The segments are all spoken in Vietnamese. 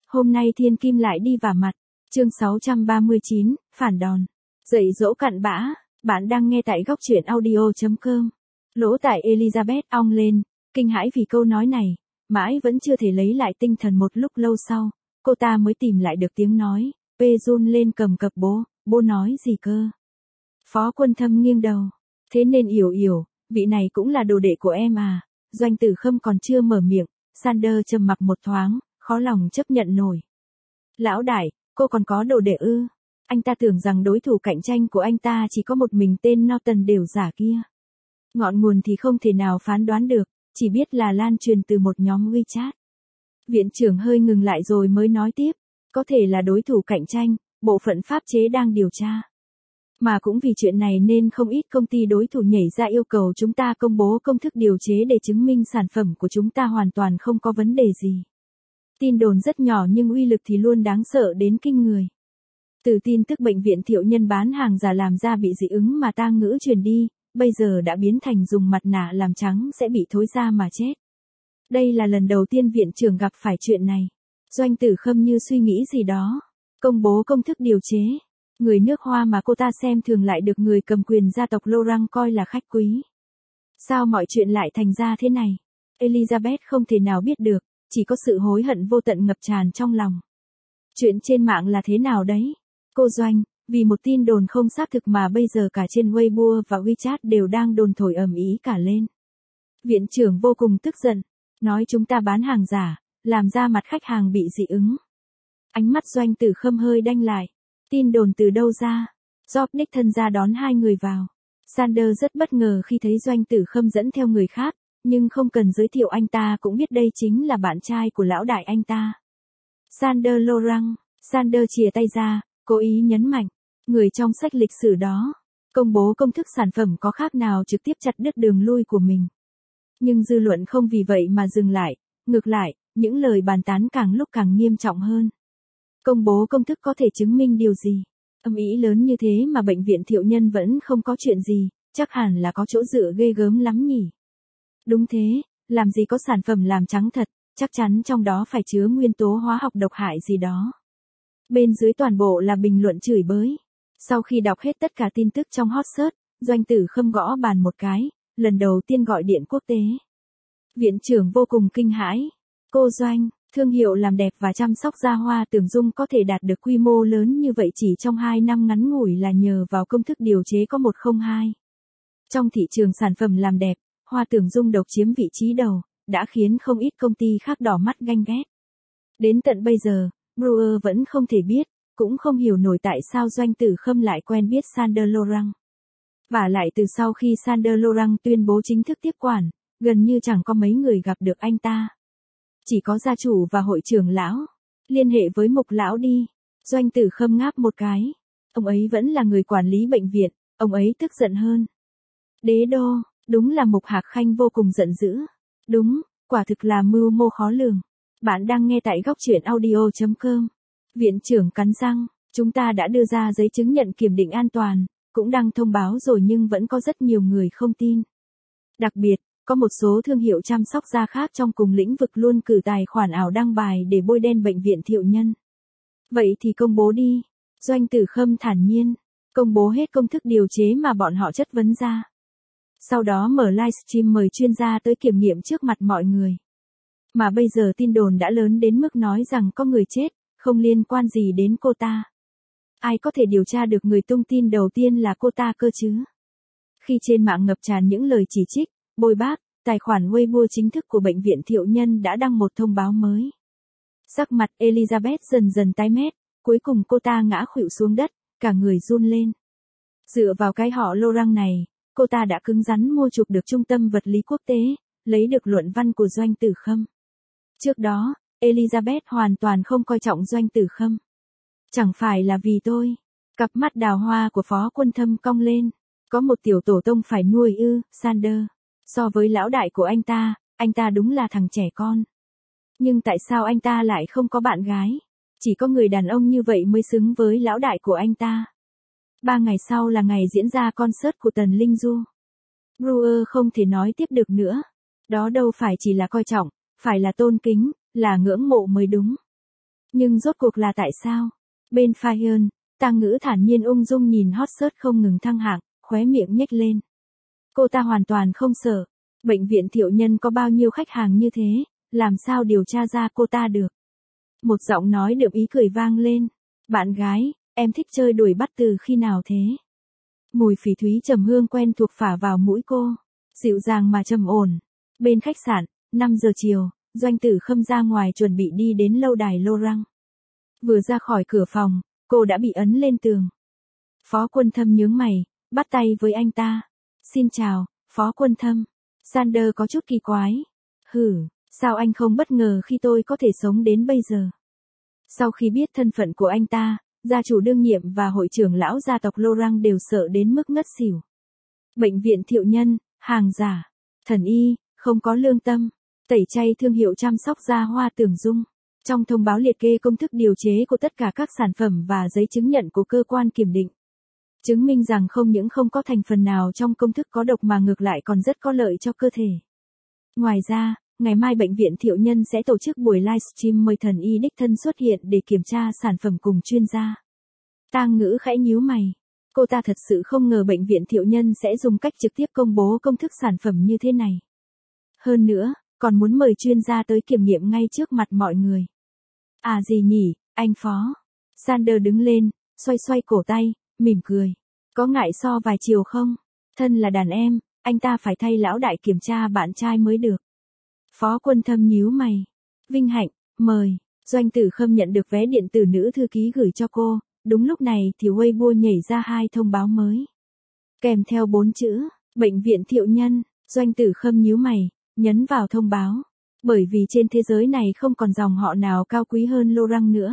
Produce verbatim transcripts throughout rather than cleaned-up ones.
Hôm nay thiên kim lại đi vả mặt. Chương sáu trăm ba mươi chín, phản đòn. Dạy dỗ cặn bã. Bạn đang nghe tại góc truyện audio chấm com. Lỗ tai Elizabeth ong lên, kinh hãi vì câu nói này, mãi vẫn chưa thể lấy lại tinh thần. Một lúc lâu sau, cô ta mới tìm lại được tiếng nói, Pê run lên cầm cập bố, bố nói gì cơ? Phó Quân Thâm nghiêng đầu, thế nên Yểu Yểu, vị này cũng là đồ đệ của em à? Doanh Tử Khâm còn chưa mở miệng, Sander trầm mặc một thoáng, khó lòng chấp nhận nổi. Lão đại, cô còn có đồ đệ ư? Anh ta tưởng rằng đối thủ cạnh tranh của anh ta chỉ có một mình tên Norton đều giả kia. Ngọn nguồn thì không thể nào phán đoán được, chỉ biết là lan truyền từ một nhóm WeChat. Viện trưởng hơi ngừng lại rồi mới nói tiếp, có thể là đối thủ cạnh tranh, bộ phận pháp chế đang điều tra. Mà cũng vì chuyện này nên không ít công ty đối thủ nhảy ra yêu cầu chúng ta công bố công thức điều chế để chứng minh sản phẩm của chúng ta hoàn toàn không có vấn đề gì. Tin đồn rất nhỏ nhưng uy lực thì luôn đáng sợ đến kinh người. Từ tin tức bệnh viện Thiệu Nhân bán hàng giả làm ra bị dị ứng mà tang ngữ truyền đi, bây giờ đã biến thành dùng mặt nạ làm trắng sẽ bị thối da mà chết. Đây là lần đầu tiên viện trưởng gặp phải chuyện này. Doanh Tử Khâm như suy nghĩ gì đó. Công bố công thức điều chế. Người nước Hoa mà cô ta xem thường lại được người cầm quyền gia tộc Laurent coi là khách quý. Sao mọi chuyện lại thành ra thế này? Elizabeth không thể nào biết được, chỉ có sự hối hận vô tận ngập tràn trong lòng. Chuyện trên mạng là thế nào đấy? Cô Doanh, vì một tin đồn không xác thực mà bây giờ cả trên Weibo và WeChat đều đang đồn thổi ầm ĩ cả lên. Viện trưởng vô cùng tức giận, nói chúng ta bán hàng giả, làm ra mặt khách hàng bị dị ứng. Ánh mắt Doanh Tử Khâm hơi đanh lại. Tin đồn từ đâu ra? Job đích thân ra đón hai người vào. Sander rất bất ngờ khi thấy Doanh Tử Khâm dẫn theo người khác, nhưng không cần giới thiệu anh ta cũng biết đây chính là bạn trai của lão đại anh ta. Sander Laurent. Sander chìa tay ra, cố ý nhấn mạnh, người trong sách lịch sử đó, công bố công thức sản phẩm có khác nào trực tiếp chặt đứt đường lui của mình. Nhưng dư luận không vì vậy mà dừng lại, ngược lại, những lời bàn tán càng lúc càng nghiêm trọng hơn. Công bố công thức có thể chứng minh điều gì? Âm ĩ lớn như thế mà bệnh viện Thiệu Nhân vẫn không có chuyện gì, chắc hẳn là có chỗ dựa ghê gớm lắm nhỉ. Đúng thế, làm gì có sản phẩm làm trắng thật, chắc chắn trong đó phải chứa nguyên tố hóa học độc hại gì đó. Bên dưới toàn bộ là bình luận chửi bới. Sau khi đọc hết tất cả tin tức trong hot search, Doanh Tử Khâm gõ bàn một cái, lần đầu tiên gọi điện quốc tế. Viện trưởng vô cùng kinh hãi. Cô Doanh, thương hiệu làm đẹp và chăm sóc da Hoa Tưởng Dung có thể đạt được quy mô lớn như vậy chỉ trong hai năm ngắn ngủi là nhờ vào công thức điều chế có một không hai. Trong thị trường sản phẩm làm đẹp, Hoa Tưởng Dung độc chiếm vị trí đầu, đã khiến không ít công ty khác đỏ mắt ganh ghét. Đến tận bây giờ, Brewer vẫn không thể biết, cũng không hiểu nổi tại sao Doanh Tử Khâm lại quen biết Sander Laurent. Và lại từ sau khi Sander Laurent tuyên bố chính thức tiếp quản, gần như chẳng có mấy người gặp được anh ta. Chỉ có gia chủ và hội trưởng lão. Liên hệ với Mục lão đi. Doanh Tử Khâm ngáp một cái. Ông ấy vẫn là người quản lý bệnh viện, ông ấy tức giận hơn. Đế đô, đúng là Mục Hạc Khanh vô cùng giận dữ. Đúng, quả thực là mưu mô khó lường. Bạn đang nghe tại góc truyện audio chấm com. Viện trưởng cắn răng, chúng ta đã đưa ra giấy chứng nhận kiểm định an toàn, cũng đăng thông báo rồi nhưng vẫn có rất nhiều người không tin. Đặc biệt, có một số thương hiệu chăm sóc da khác trong cùng lĩnh vực luôn cử tài khoản ảo đăng bài để bôi đen bệnh viện Thiệu Nhân. Vậy thì công bố đi. Doanh Tử Khâm thản nhiên, công bố hết công thức điều chế mà bọn họ chất vấn ra. Sau đó mở livestream mời chuyên gia tới kiểm nghiệm trước mặt mọi người. Mà bây giờ tin đồn đã lớn đến mức nói rằng có người chết, không liên quan gì đến cô ta. Ai có thể điều tra được người tung tin đầu tiên là cô ta cơ chứ? Khi trên mạng ngập tràn những lời chỉ trích, bôi bác, tài khoản Weibo chính thức của bệnh viện Thiệu Nhân đã đăng một thông báo mới. Sắc mặt Elizabeth dần dần tái mét, cuối cùng cô ta ngã khuỵu xuống đất, cả người run lên. Dựa vào cái họ Laurent này, cô ta đã cứng rắn mua chuộc được Trung tâm Vật lý Quốc tế, lấy được luận văn của Doanh Tử Khâm. Trước đó, Elizabeth hoàn toàn không coi trọng Doanh Tử Khâm. Chẳng phải là vì tôi. Cặp mắt đào hoa của Phó Quân Thâm cong lên. Có một tiểu tổ tông phải nuôi ư, Sander. So với lão đại của anh ta, anh ta đúng là thằng trẻ con. Nhưng tại sao anh ta lại không có bạn gái? Chỉ có người đàn ông như vậy mới xứng với lão đại của anh ta. Ba ngày sau là ngày diễn ra concert của Tần Linh Du. Brewer không thể nói tiếp được nữa. Đó đâu phải chỉ là coi trọng, phải là tôn kính, là ngưỡng mộ mới đúng. Nhưng rốt cuộc là tại sao? Bên Fire, Tang Ngữ thản nhiên ung dung nhìn hot search không ngừng thăng hạng, khóe miệng nhếch lên. Cô ta hoàn toàn không sợ. Bệnh viện Thiệu Nhân có bao nhiêu khách hàng như thế, làm sao điều tra ra cô ta được? Một giọng nói đượm ý cười vang lên. Bạn gái, em thích chơi đuổi bắt từ khi nào thế? Mùi phỉ thúy trầm hương quen thuộc phả vào mũi cô. Dịu dàng mà trầm ổn. Bên khách sạn, năm giờ chiều, Doanh Tử Khâm ra ngoài chuẩn bị đi đến lâu đài Laurent. Vừa ra khỏi cửa phòng, cô đã bị ấn lên tường. Phó Quân Thâm nhướng mày, bắt tay với anh ta. Xin chào, Phó Quân Thâm. Sander có chút kỳ quái. Hử, sao anh không bất ngờ khi tôi có thể sống đến bây giờ? Sau khi biết thân phận của anh ta, gia chủ đương nhiệm và hội trưởng lão gia tộc Laurent đều sợ đến mức ngất xỉu. Bệnh viện Thiệu Nhân, hàng giả, thần y, không có lương tâm, tẩy chay thương hiệu chăm sóc da Hoa Tưởng Dung. Trong thông báo liệt kê công thức điều chế của tất cả các sản phẩm và giấy chứng nhận của cơ quan kiểm định. Chứng minh rằng không những không có thành phần nào trong công thức có độc mà ngược lại còn rất có lợi cho cơ thể. Ngoài ra, ngày mai Bệnh viện Thiệu Nhân sẽ tổ chức buổi livestream mời thần y đích thân xuất hiện để kiểm tra sản phẩm cùng chuyên gia. Tang Ngữ khẽ nhíu mày. Cô ta thật sự không ngờ Bệnh viện Thiệu Nhân sẽ dùng cách trực tiếp công bố công thức sản phẩm như thế này. Hơn nữa, còn muốn mời chuyên gia tới kiểm nghiệm ngay trước mặt mọi người. À gì nhỉ, anh Phó? Sander đứng lên, xoay xoay cổ tay, mỉm cười. Có ngại so vài chiều không? Thân là đàn em, anh ta phải thay lão đại kiểm tra bạn trai mới được. Phó Quân Thâm nhíu mày. Vinh hạnh, mời. Doanh Tử Khâm nhận được vé điện tử nữ thư ký gửi cho cô. Đúng lúc này thì Weibo nhảy ra hai thông báo mới. Kèm theo bốn chữ, Bệnh viện Thiệu Nhân. Doanh Tử Khâm nhíu mày, nhấn vào thông báo. Bởi vì trên thế giới này không còn dòng họ nào cao quý hơn Laurent nữa.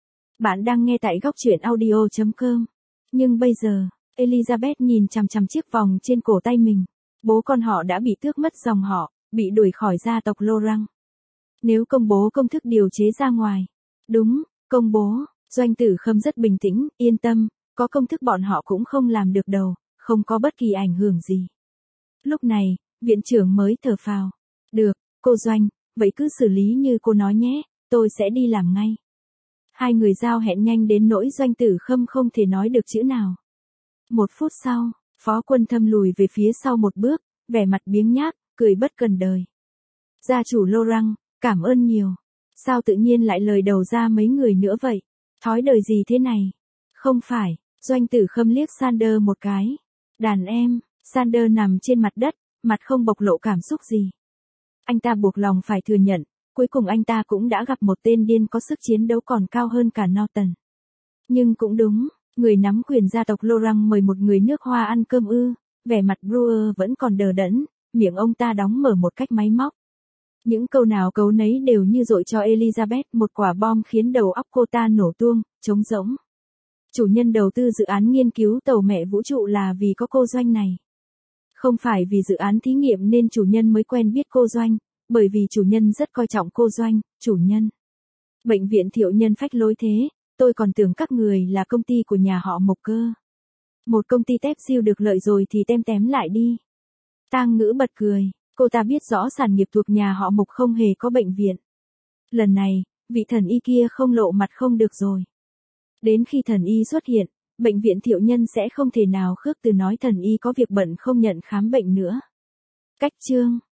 Bạn đang nghe tại góc truyện audio chấm com. Nhưng bây giờ, Elizabeth nhìn chằm chằm chiếc vòng trên cổ tay mình. Bố con họ đã bị tước mất dòng họ, bị đuổi khỏi gia tộc Laurent. Nếu công bố công thức điều chế ra ngoài. Đúng, công bố. Doanh Tử Khâm rất bình tĩnh, yên tâm, có công thức bọn họ cũng không làm được đâu, không có bất kỳ ảnh hưởng gì. Lúc này, viện trưởng mới thở phào. Được, cô Doanh, vậy cứ xử lý như cô nói nhé, tôi sẽ đi làm ngay. Hai người giao hẹn nhanh đến nỗi Doanh Tử Khâm không thể nói được chữ nào. Một phút sau, Phó Quân Thâm lùi về phía sau một bước, vẻ mặt biếng nhác, cười bất cần đời. Gia chủ Laurent, cảm ơn nhiều. Sao tự nhiên lại lời đầu ra mấy người nữa vậy? Thói đời gì thế này? Không phải, Doanh Tử Khâm liếc Sander một cái. Đàn em, Sander nằm trên mặt đất, mặt không bộc lộ cảm xúc gì. Anh ta buộc lòng phải thừa nhận, cuối cùng anh ta cũng đã gặp một tên điên có sức chiến đấu còn cao hơn cả Norton. Nhưng cũng đúng, người nắm quyền gia tộc Laurent mời một người nước Hoa ăn cơm ư, vẻ mặt Brewer vẫn còn đờ đẫn, miệng ông ta đóng mở một cách máy móc. Những câu nào câu nấy đều như dội cho Elizabeth một quả bom khiến đầu óc cô ta nổ tuông, trống rỗng. Chủ nhân đầu tư dự án nghiên cứu tàu mẹ vũ trụ là vì có cô Doanh này. Không phải vì dự án thí nghiệm nên chủ nhân mới quen biết cô Doanh, bởi vì chủ nhân rất coi trọng cô Doanh, chủ nhân. Bệnh viện Thiệu Nhân phách lối thế, tôi còn tưởng các người là công ty của nhà họ Mộc cơ. Một công ty tép siêu được lợi rồi thì tem tém lại đi. Tang Ngữ bật cười, cô ta biết rõ sản nghiệp thuộc nhà họ Mộc không hề có bệnh viện. Lần này, vị thần y kia không lộ mặt không được rồi. Đến khi thần y xuất hiện, bệnh viện Thiệu Nhân sẽ không thể nào khước từ nói thần y có việc bận không nhận khám bệnh nữa. Cách chương